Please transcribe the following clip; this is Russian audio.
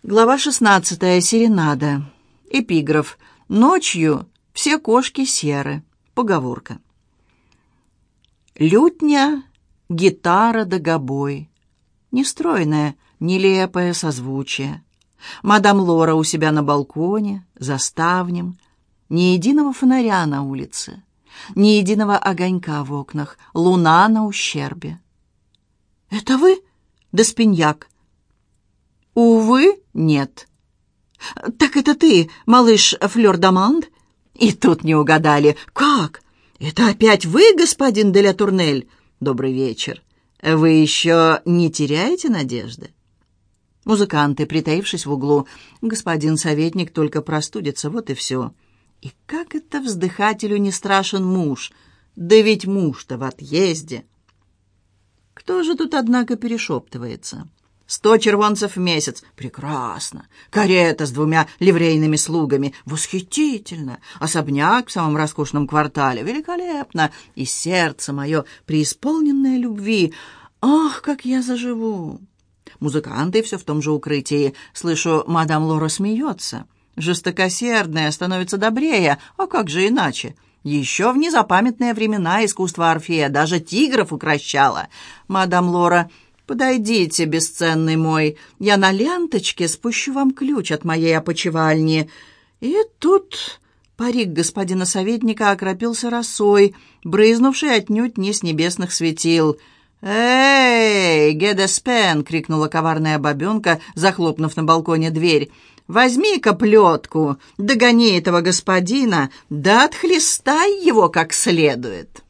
Глава 16. Серенада. Эпиграф. Ночью все кошки серы. Поговорка. Лютня, гитара да гобой. Нестройное, нелепое созвучие. Мадам Лора у себя на балконе, за ставнем. Ни единого фонаря на улице, ни единого огонька в окнах. Луна на ущербе. «Это вы, Деспиньяк?» «Увы, нет». «Так это ты, малыш Флёр-Даманд?» И тут не угадали. «Как? Это опять вы, господин де ля Турнель? Добрый вечер. Вы еще не теряете надежды?» Музыканты, притаившись в углу. «Господин советник только простудится, вот и все». И как это вздыхателю не страшен муж? Да ведь муж-то в отъезде. Кто же тут, однако, перешептывается? 100 червонцев в месяц. Прекрасно. Карета с 2 ливрейными слугами. Восхитительно. Особняк в самом роскошном квартале. Великолепно. И сердце мое, преисполненное любви. Ах, как я заживу. Музыканты все в том же укрытии. Слышу, мадам Лора смеется. Жестокосердная становится добрее. А как же иначе? Еще в незапамятные времена искусство Орфея даже тигров укрощало. Мадам Лора... «Подойдите, бесценный мой, я на ленточке спущу вам ключ от моей опочивальни». И тут парик господина советника окропился росой, брызнувшей отнюдь не с небесных светил. «Эй, Гедеспен!» — крикнула коварная бабенка, захлопнув на балконе дверь. «Возьми-ка плетку, догони этого господина, да отхлестай его как следует».